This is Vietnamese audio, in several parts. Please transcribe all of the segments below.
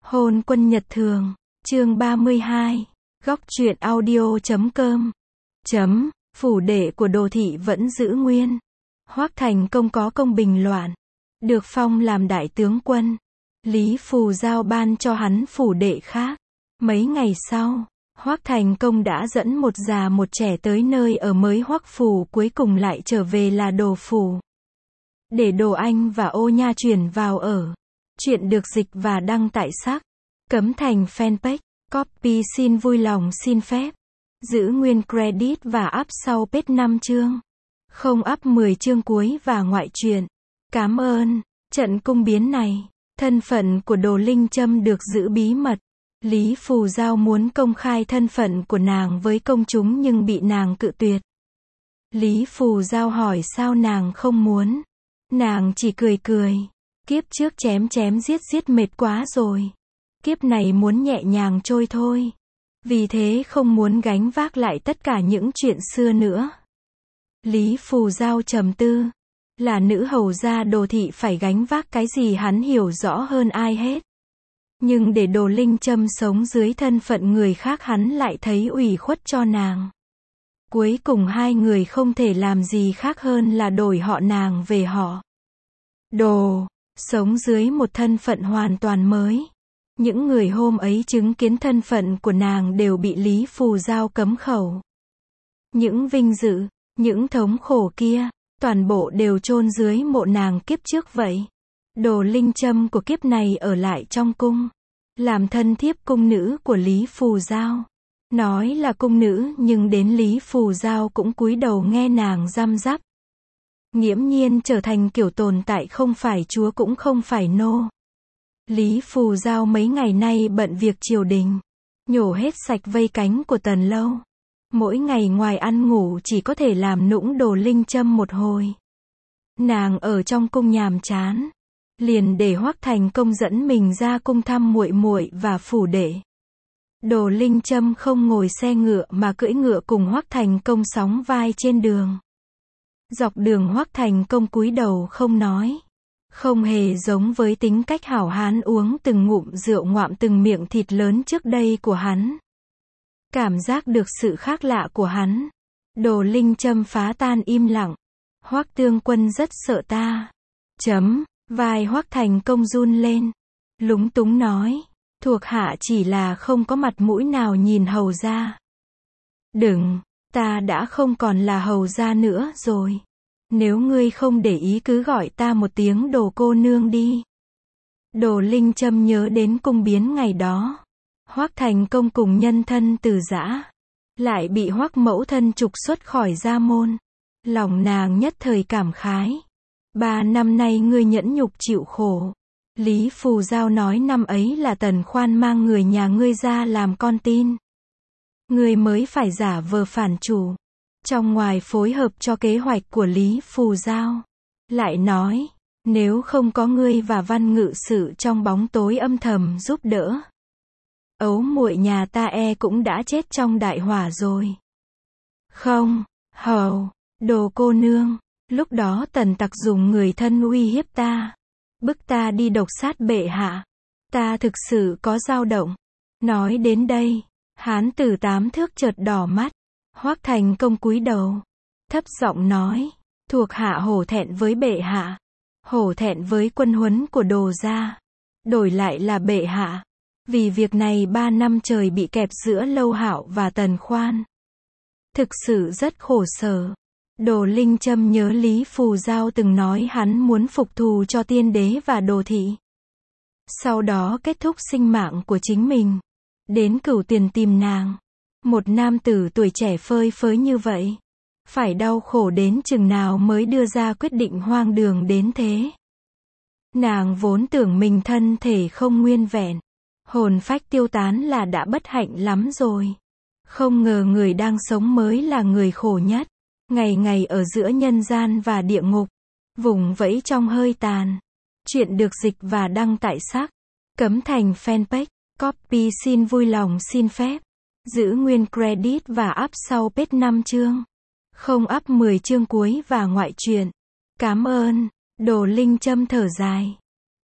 Hôn quân nhật thường, chương 32, góc truyện audio.com. Phủ đệ của Đồ Thị vẫn giữ nguyên. Hoắc Thành Công có công bình loạn, được phong làm đại tướng quân. Lý Phù giao ban cho hắn phủ đệ khác. Mấy ngày sau, Hoắc Thành Công đã dẫn một già một trẻ tới nơi ở mới Hoắc phủ, cuối cùng lại trở về là Đồ phủ. Để Đồ Anh và Ô Nha chuyển vào ở. Chuyện được dịch và đăng tại Sắc Cấm Thành fanpage. Copy xin vui lòng xin phép giữ nguyên credit và up sau page 5 chương. Không up 10 chương cuối và ngoại truyện. Cảm ơn. Trận cung biến này, thân phận của Đồ Linh Trâm được giữ bí mật. Lý Phù giao muốn công khai thân phận của nàng với công chúng nhưng bị nàng cự tuyệt. Lý Phù giao hỏi sao nàng không muốn. Nàng chỉ cười cười. Kiếp trước chém giết mệt quá rồi. Kiếp này muốn nhẹ nhàng trôi thôi. Vì thế không muốn gánh vác lại tất cả những chuyện xưa nữa. Lý Phù giao trầm tư. Là nữ hầu gia Đồ Thị phải gánh vác cái gì hắn hiểu rõ hơn ai hết. Nhưng để Đồ Linh Trâm sống dưới thân phận người khác hắn lại thấy ủy khuất cho nàng. Cuối cùng hai người không thể làm gì khác hơn là đổi họ nàng về họ Đồ, sống dưới một thân phận hoàn toàn mới. Những người hôm ấy chứng kiến thân phận của nàng đều bị Lý Phù giao cấm khẩu. Những vinh dự, những thống khổ kia, toàn bộ đều chôn dưới mộ nàng kiếp trước vậy. Đồ Linh Trâm của kiếp này ở lại trong cung, làm thân thiếp cung nữ của Lý Phù giao. Nói là cung nữ nhưng đến Lý Phù giao cũng cúi đầu nghe nàng răm rắp. Nghiễm nhiên trở thành kiểu tồn tại không phải chúa cũng không phải nô. Lý Phù giao mấy ngày nay bận việc triều đình, nhổ hết sạch vây cánh của Tần Lâu. Mỗi ngày ngoài ăn ngủ chỉ có thể làm nũng Đồ Linh Trâm một hồi. Nàng ở trong cung nhàm chán, liền để Hoắc Thành Công dẫn mình ra cung thăm muội muội và phủ đệ. Đồ Linh Trâm không ngồi xe ngựa mà cưỡi ngựa cùng Hoắc Thành Công sóng vai trên đường. Dọc đường Hoắc Thành Công cúi đầu không nói. Không hề giống với tính cách hảo hán uống từng ngụm rượu ngoạm từng miệng thịt lớn trước đây của hắn. Cảm giác được sự khác lạ của hắn. Đồ Linh Trâm phá tan im lặng. Hoắc tướng quân rất sợ ta. Vai Hoắc Thành Công run lên. Lúng túng nói. Thuộc hạ chỉ là không có mặt mũi nào nhìn hầu gia. Đừng, ta đã không còn là hầu gia nữa rồi. Nếu ngươi không để ý cứ gọi ta một tiếng Đồ cô nương đi. Đồ Linh Trâm nhớ đến cung biến ngày đó. Hoắc Thành Công cùng nhân thân từ giã. Lại bị Hoắc mẫu thân trục xuất khỏi gia môn. Lòng nàng nhất thời cảm khái. 3 năm nay ngươi nhẫn nhục chịu khổ. Lý Phù giao nói năm ấy là Tần Khoan mang người nhà ngươi ra làm con tin. Ngươi mới phải giả vờ phản chủ. Trong ngoài phối hợp cho kế hoạch của Lý Phù giao. Lại nói, nếu không có ngươi và Văn Ngự Sử trong bóng tối âm thầm giúp đỡ, ấu muội nhà ta cũng đã chết trong đại hỏa rồi. Không, hầu, Đồ cô nương, lúc đó Tần tặc dùng người thân uy hiếp ta, bức ta đi độc sát bệ hạ. Ta thực sự có dao động. Nói đến đây, hán tử 8 thước chợt đỏ mắt. Hoắc Thành Công cúi đầu, thấp giọng nói, thuộc hạ hổ thẹn với bệ hạ, hổ thẹn với quân huấn của Đồ gia, đổi lại là bệ hạ. Vì việc này 3 năm trời bị kẹp giữa Lâu Hạo và Tần Khoan. Thực sự rất khổ sở. Đồ Linh Trâm nhớ Lý Phù giao từng nói hắn muốn phục thù cho tiên đế và Đồ Thị. Sau đó kết thúc sinh mạng của chính mình. Đến Cửu Tiền tìm nàng. Một nam tử tuổi trẻ phơi phới như vậy. Phải đau khổ đến chừng nào mới đưa ra quyết định hoang đường đến thế. Nàng vốn tưởng mình thân thể không nguyên vẹn. Hồn phách tiêu tán là đã bất hạnh lắm rồi. Không ngờ người đang sống mới là người khổ nhất. Ngày ngày ở giữa nhân gian và địa ngục. Vùng vẫy trong hơi tàn. Chuyện được dịch và đăng tại Sắc Cấm Thành fanpage. Copy xin vui lòng xin phép giữ nguyên credit và up sau page 5 chương. Không up 10 chương cuối và ngoại truyện. Cảm ơn. Đồ Linh Trâm thở dài.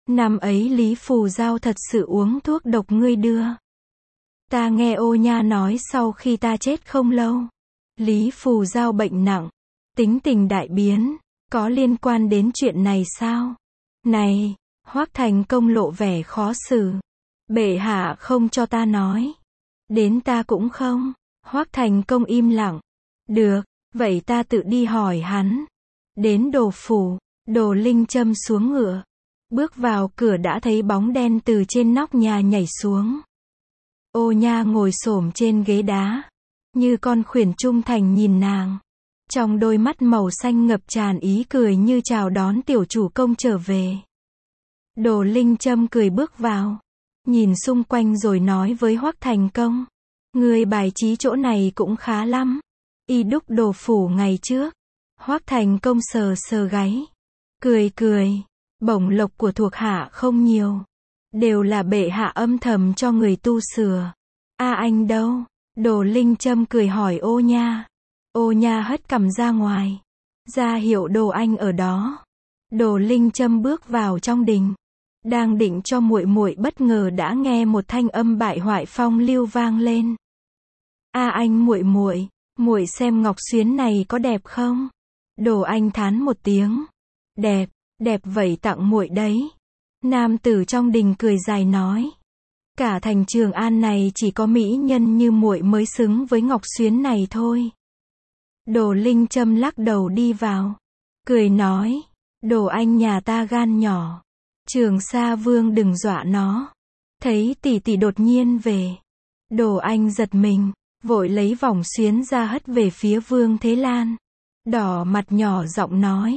Năm ấy Lý Phù Giao thật sự uống thuốc độc ngươi đưa. Ta nghe Ô Nha nói sau khi ta chết không lâu, Lý Phù Giao bệnh nặng, tính tình đại biến, có liên quan đến chuyện này sao? Này, Hoắc Thành Công lộ vẻ khó xử. Bệ hạ không cho ta nói. Đến ta cũng không. Hoắc Thành Công im lặng. Được, vậy ta tự đi hỏi hắn. Đến Đồ phủ, Đồ Linh châm xuống ngựa. Bước vào cửa đã thấy bóng đen từ trên nóc nhà nhảy xuống. Ô Nha ngồi xổm trên ghế đá, như con khuyển trung thành nhìn nàng. Trong đôi mắt màu xanh ngập tràn ý cười như chào đón tiểu chủ công trở về. Đồ Linh châm cười bước vào, nhìn xung quanh rồi nói với Hoắc Thành Công. Người bài trí chỗ này cũng khá lắm. Y đúc Đồ phủ ngày trước. Hoắc Thành Công sờ sờ gáy. Cười cười. Bổng lộc của thuộc hạ không nhiều. Đều là bệ hạ âm thầm cho người tu sửa. A anh đâu? Đồ Linh châm cười hỏi Ô Nha. Ô Nha hất cằm ra ngoài. Ra hiệu Đồ anh ở đó. Đồ Linh châm bước vào trong đình. Đang định cho muội muội bất ngờ đã nghe một thanh âm bại hoại phong lưu vang lên. A anh muội muội, muội xem ngọc xuyến này có đẹp không? Đồ anh thán một tiếng. Đẹp, đẹp vậy tặng muội đấy. Nam tử trong đình cười dài nói. Cả thành Trường An này chỉ có mỹ nhân như muội mới xứng với ngọc xuyến này thôi. Đồ Linh châm lắc đầu đi vào. Cười nói. Đồ anh nhà ta gan nhỏ. Trường Sa Vương đừng dọa nó. Thấy tỷ tỷ đột nhiên về. Đồ anh giật mình, vội lấy vòng xuyến ra hất về phía Vương Thế Lan. Đỏ mặt nhỏ giọng nói.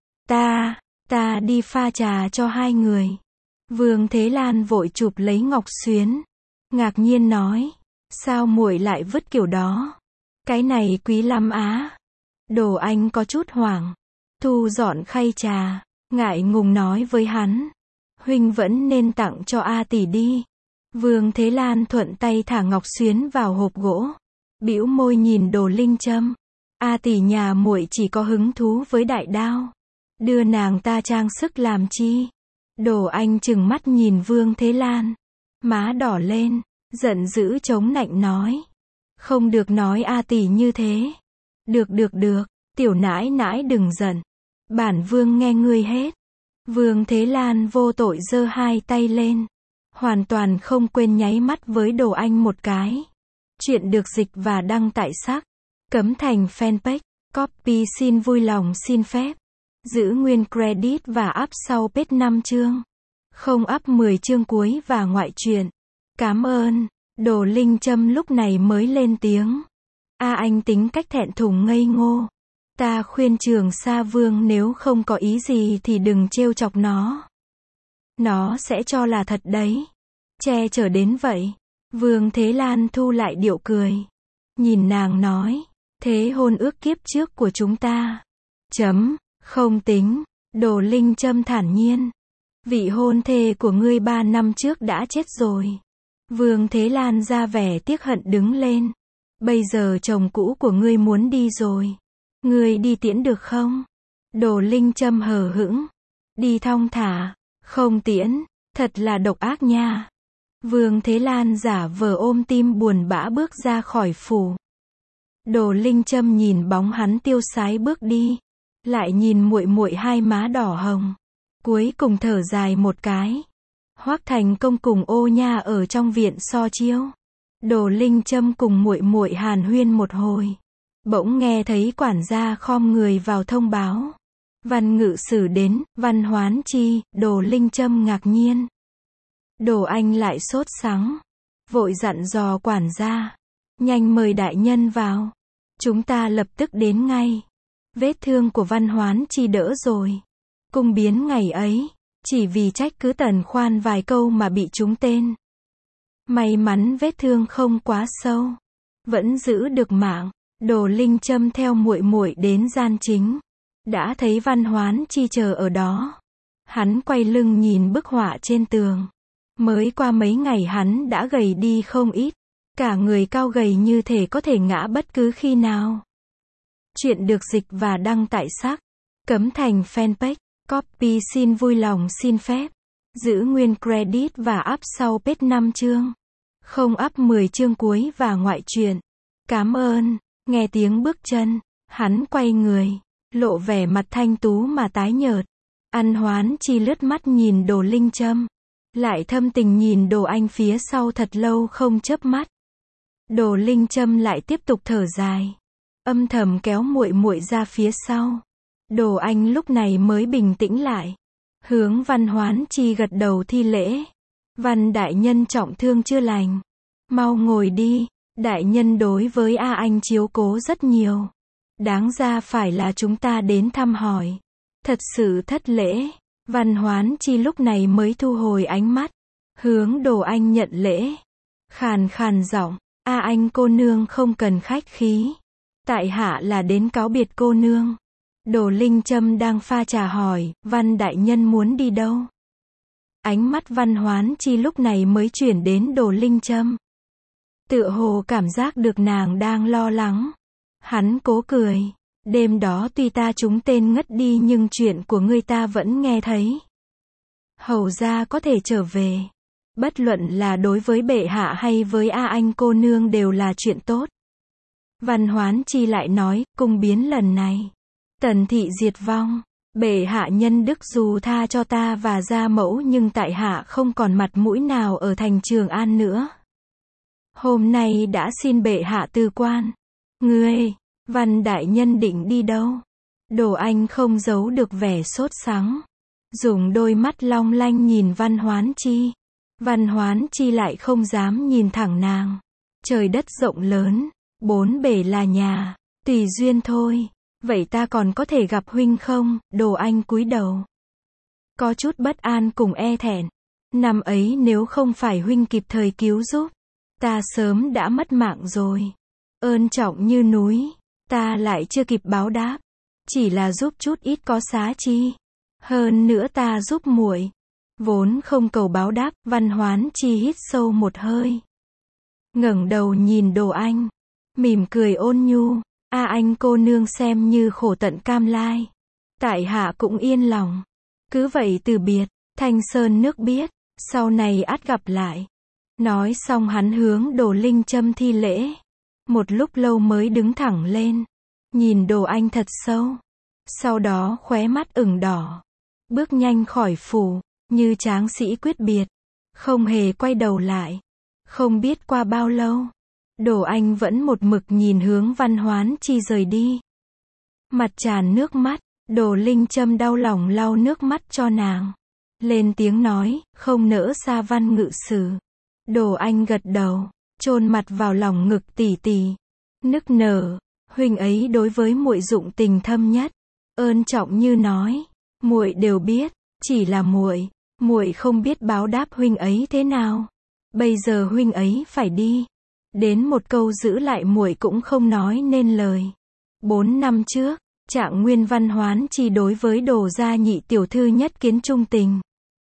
Ta đi pha trà cho hai người. Vương Thế Lan vội chụp lấy ngọc xuyến. Ngạc nhiên nói. Sao muội lại vứt kiểu đó? Cái này quý lắm á. Đồ anh có chút hoảng. Thu dọn khay trà, ngại ngùng nói với hắn. Huynh vẫn nên tặng cho A tỷ đi. Vương Thế Lan thuận tay thả ngọc xuyến vào hộp gỗ. Bĩu môi nhìn Đồ Linh châm. A tỷ nhà muội chỉ có hứng thú với đại đao. Đưa nàng ta trang sức làm chi? Đồ anh trừng mắt nhìn Vương Thế Lan. Má đỏ lên, giận dữ chống nạnh nói. Không được nói A tỷ như thế. Được, tiểu nãi nãi đừng giận. Bản vương nghe ngươi hết. Vương Thế Lan vô tội giơ hai tay lên. Hoàn toàn không quên nháy mắt với Đồ anh một cái. Chuyện được dịch và đăng tại Sắc Cấm Thành fanpage. Copy xin vui lòng xin phép. Giữ nguyên credit và up sau page 5 chương. Không up 10 chương cuối và ngoại truyện. Cảm ơn. Đồ Linh châm lúc này mới lên tiếng. A anh tính cách thẹn thùng ngây ngô. Ta khuyên Trường Sa Vương nếu không có ý gì thì đừng trêu chọc nó. Nó sẽ cho là thật đấy. Che chở đến vậy. Vương Thế Lan thu lại điệu cười. Nhìn nàng nói. Thế hôn ước kiếp trước của chúng ta. Không tính. Đồ Linh châm thản nhiên. Vị hôn thê của ngươi 3 năm trước đã chết rồi. Vương Thế Lan ra vẻ tiếc hận đứng lên. Bây giờ chồng cũ của ngươi muốn đi rồi. Ngươi đi tiễn được không? Đồ Linh châm hờ hững. Đi thong thả. Không tiễn. Thật là độc ác nha. Vương Thế Lan giả vờ ôm tim buồn bã bước ra khỏi phủ. Đồ Linh châm nhìn bóng hắn tiêu sái bước đi. Lại nhìn muội muội hai má đỏ hồng. Cuối cùng thở dài một cái. Hoắc Thành Công cùng Ô Nha ở trong viện so chiêu. Đồ Linh châm cùng muội muội hàn huyên một hồi. Bỗng nghe thấy quản gia khom người vào thông báo. Văn ngự sử đến, Văn Hoán Chi. Đồ Linh châm ngạc nhiên. Đồ anh lại sốt sắng. Vội dặn dò quản gia. Nhanh mời đại nhân vào. Chúng ta lập tức đến ngay. Vết thương của Văn Hoán Chi đỡ rồi. Cung biến ngày ấy. Chỉ vì trách cứ Tần Khoan vài câu mà bị trúng tên. May mắn vết thương không quá sâu. Vẫn giữ được mạng. Đồ Linh châm theo muội muội đến gian chính. Đã thấy Văn Hoán Chi chờ ở đó. Hắn quay lưng nhìn bức họa trên tường. Mới qua mấy ngày hắn đã gầy đi không ít. Cả người cao gầy như thể có thể ngã bất cứ khi nào. Chuyện được dịch và đăng tại Sắc Cấm Thành fanpage. Copy xin vui lòng xin phép. Giữ nguyên credit và up sau page 5 chương. Không up 10 chương cuối và ngoại truyện. Cảm ơn. Nghe tiếng bước chân, hắn quay người, lộ vẻ mặt thanh tú mà tái nhợt. An Hoán Chi lướt mắt nhìn Đồ Linh Trâm, lại thâm tình nhìn Đồ Anh phía sau thật lâu không chớp mắt. Đồ Linh Trâm lại tiếp tục thở dài, âm thầm kéo muội muội ra phía sau. Đồ Anh lúc này mới bình tĩnh lại, hướng Văn Hoán Chi gật đầu thi lễ. Văn đại nhân trọng thương chưa lành, mau ngồi đi. Đại nhân đối với A Anh chiếu cố rất nhiều, đáng ra phải là chúng ta đến thăm hỏi. Thật sự thất lễ. Văn Hoán Chi lúc này mới thu hồi ánh mắt, hướng Đồ Anh nhận lễ. Khàn khàn giọng, A Anh cô nương không cần khách khí, tại hạ là đến cáo biệt cô nương. Đồ Linh Trâm đang pha trà hỏi, Văn đại nhân muốn đi đâu? Ánh mắt Văn Hoán Chi lúc này mới chuyển đến Đồ Linh Trâm. Tựa hồ cảm giác được nàng đang lo lắng. Hắn cố cười. Đêm đó tuy ta trúng tên ngất đi nhưng chuyện của ngươi ta vẫn nghe thấy. Hầu ra có thể trở về. Bất luận là đối với bệ hạ hay với A Anh cô nương đều là chuyện tốt. Văn Hoán Chi lại nói, cung biến lần này, Tần thị diệt vong. Bệ hạ nhân đức dù tha cho ta và gia mẫu nhưng tại hạ không còn mặt mũi nào ở thành Trường An nữa. Hôm nay đã xin bệ hạ từ quan. Ngươi, Văn đại nhân định đi đâu? Đồ Anh không giấu được vẻ sốt sắng, dùng đôi mắt long lanh nhìn Văn Hoán Chi. Văn Hoán Chi lại không dám nhìn thẳng nàng. Trời đất rộng lớn, bốn bể là nhà, tùy duyên thôi. Vậy ta còn có thể gặp huynh không? Đồ Anh cúi đầu, có chút bất an cùng e thẹn. Năm ấy nếu không phải huynh kịp thời cứu giúp, ta sớm đã mất mạng rồi. Ơn trọng như núi, ta lại chưa kịp báo đáp, chỉ là giúp chút ít có xá chi. Hơn nữa ta giúp muội, vốn không cầu báo đáp. Văn Hoán Chi hít sâu một hơi, ngẩng đầu nhìn Đồ Anh, mỉm cười ôn nhu. A Anh cô nương xem như khổ tận cam lai, tại hạ cũng yên lòng. Cứ vậy từ biệt, thanh sơn nước biếc, sau này ắt gặp lại. Nói xong hắn hướng Đồ Linh Trâm thi lễ. Một lúc lâu mới đứng thẳng lên, nhìn Đồ Anh thật sâu. Sau đó khóe mắt ửng đỏ, bước nhanh khỏi phủ, như tráng sĩ quyết biệt, không hề quay đầu lại. Không biết qua bao lâu, Đồ Anh vẫn một mực nhìn hướng Văn Hoán Chi rời đi. Mặt tràn nước mắt, Đồ Linh Trâm đau lòng lau nước mắt cho nàng. Lên tiếng nói, không nỡ xa Văn ngự sử. Đồ Anh gật đầu, chôn mặt vào lòng ngực tỉ tỉ, nức nở. Huynh ấy đối với muội dụng tình thâm nhất, ơn trọng như nói. Muội đều biết, chỉ là muội không biết báo đáp huynh ấy thế nào. Bây giờ huynh ấy phải đi, đến một câu giữ lại muội cũng không nói nên lời. 4 năm trước, Trạng Nguyên Văn Hoán Chi đối với Đồ gia nhị tiểu thư nhất kiến trung tình.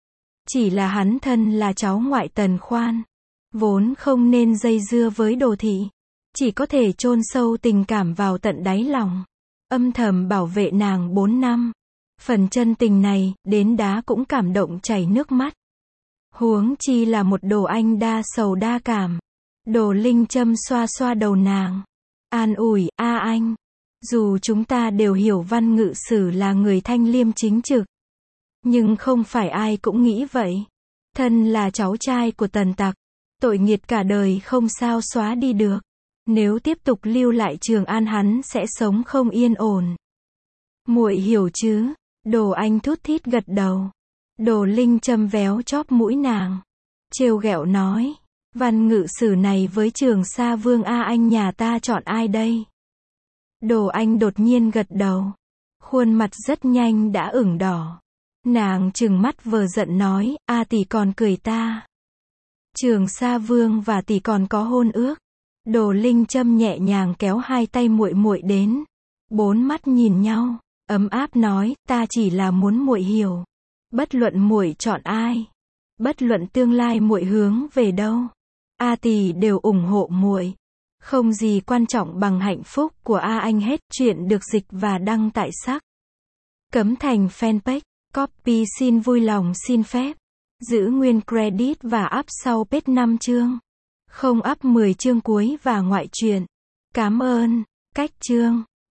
Chỉ là hắn thân là cháu ngoại Tần Khoan, vốn không nên dây dưa với Đồ thị, chỉ có thể chôn sâu tình cảm vào tận đáy lòng, âm thầm bảo vệ nàng 4 năm. Phần chân tình này, đến đá cũng cảm động chảy nước mắt. Huống chi là một Đồ Anh đa sầu đa cảm. Đồ Linh Trâm xoa xoa đầu nàng, an ủi, A Anh, dù chúng ta đều hiểu Văn ngự sử là người thanh liêm chính trực, nhưng không phải ai cũng nghĩ vậy. Thân là cháu trai của Tần tặc, tội nghiệt cả đời không sao xóa đi được. Nếu tiếp tục lưu lại Trường An hắn sẽ sống không yên ổn. Muội hiểu chứ? Đồ Anh thút thít gật đầu. Đồ Linh Trâm véo chóp mũi nàng, trêu ghẹo nói, Văn ngự sử này với Trường Sa Vương A Anh nhà ta chọn ai đây? Đồ Anh đột nhiên gật đầu, khuôn mặt rất nhanh đã ửng đỏ. Nàng trừng mắt vờ giận nói, A tỷ còn cười ta. Trường Sa Vương và tỷ còn có hôn ước. Đồ Linh Trâm nhẹ nhàng kéo hai tay muội muội đến, bốn mắt nhìn nhau, ấm áp nói, ta chỉ là muốn muội hiểu, bất luận muội chọn ai, bất luận tương lai muội hướng về đâu, A tỷ đều ủng hộ muội. Không gì quan trọng bằng hạnh phúc của A Anh hết. Chuyện được dịch và đăng tại Sắc Cấm Thành fanpage. Copy xin vui lòng xin phép Giữ nguyên credit và up sau page 5 chương. Không up 10 chương cuối và ngoại truyện. Cảm ơn. Cách chương